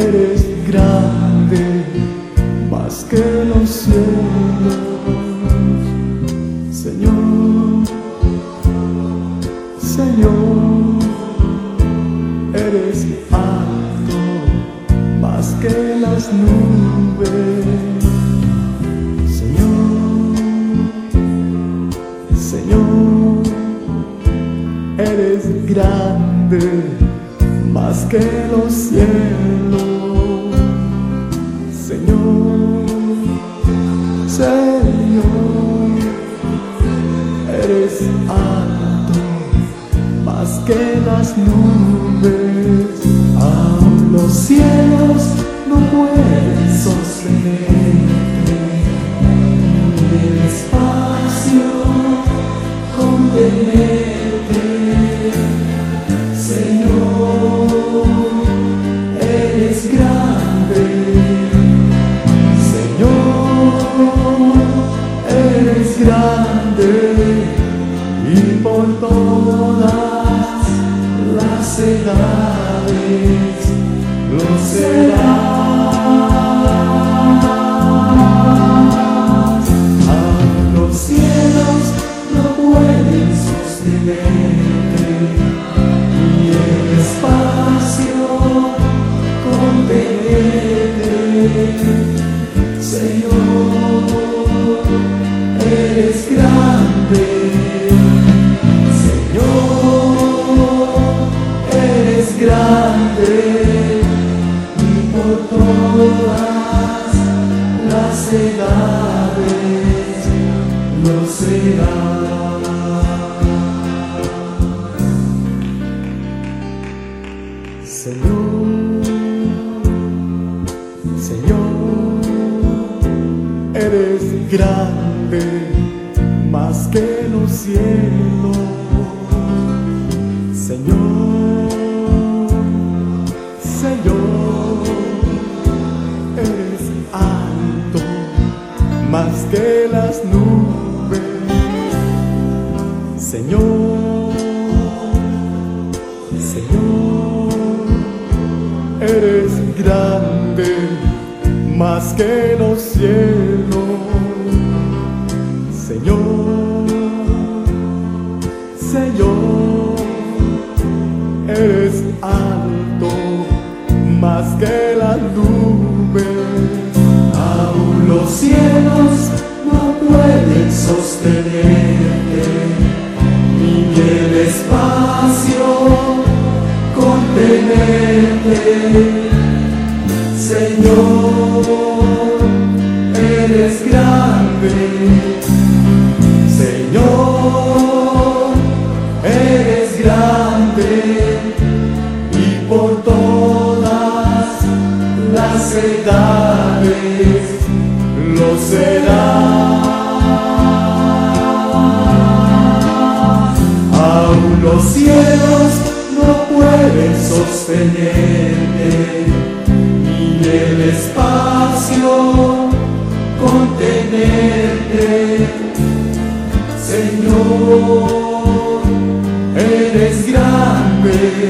eres grande, más que los cielos. Señor, Señor, eres alto, más que las nubes. Señor, Señor, eres grande, más que los cielos. Señor, Señor, eres alto, más que las nubes. Aún los cielos no pueden sostenerte, ni el espacio contenerte. Señor, eres grande. Señor, eres grande, y por todas las edades lo serás. A los cielos no pueden sostenerte, ni el espacio contenerte. Señor, eres grande. Señor, eres grande, y por todas las edades lo serás. Señor, Señor, eres grande, más que los cielos. Señor, Señor, eres alto, más que las nubes. Señor, Señor, eres grande, más que los cielos. Señor, Señor, eres alto, más que las nubes. Aún los cielos no pueden sostenerte, ni el espacio contenerte. Señor, eres grande. Señor, eres grande, y por todas las edades lo serás. Aún los cielos no pueden sostenerte, ni el espacio contenerte. Señor, eres grande.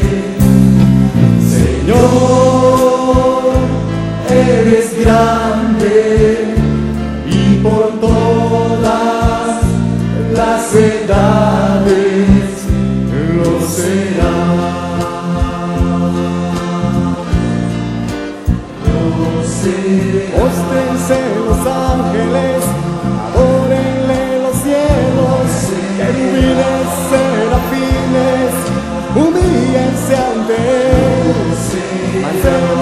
Señor, eres grande, y por todas las edades lo serás. Póstrense los ángeles, adórenle los cielos, querubines, serafines, humíllense ante él.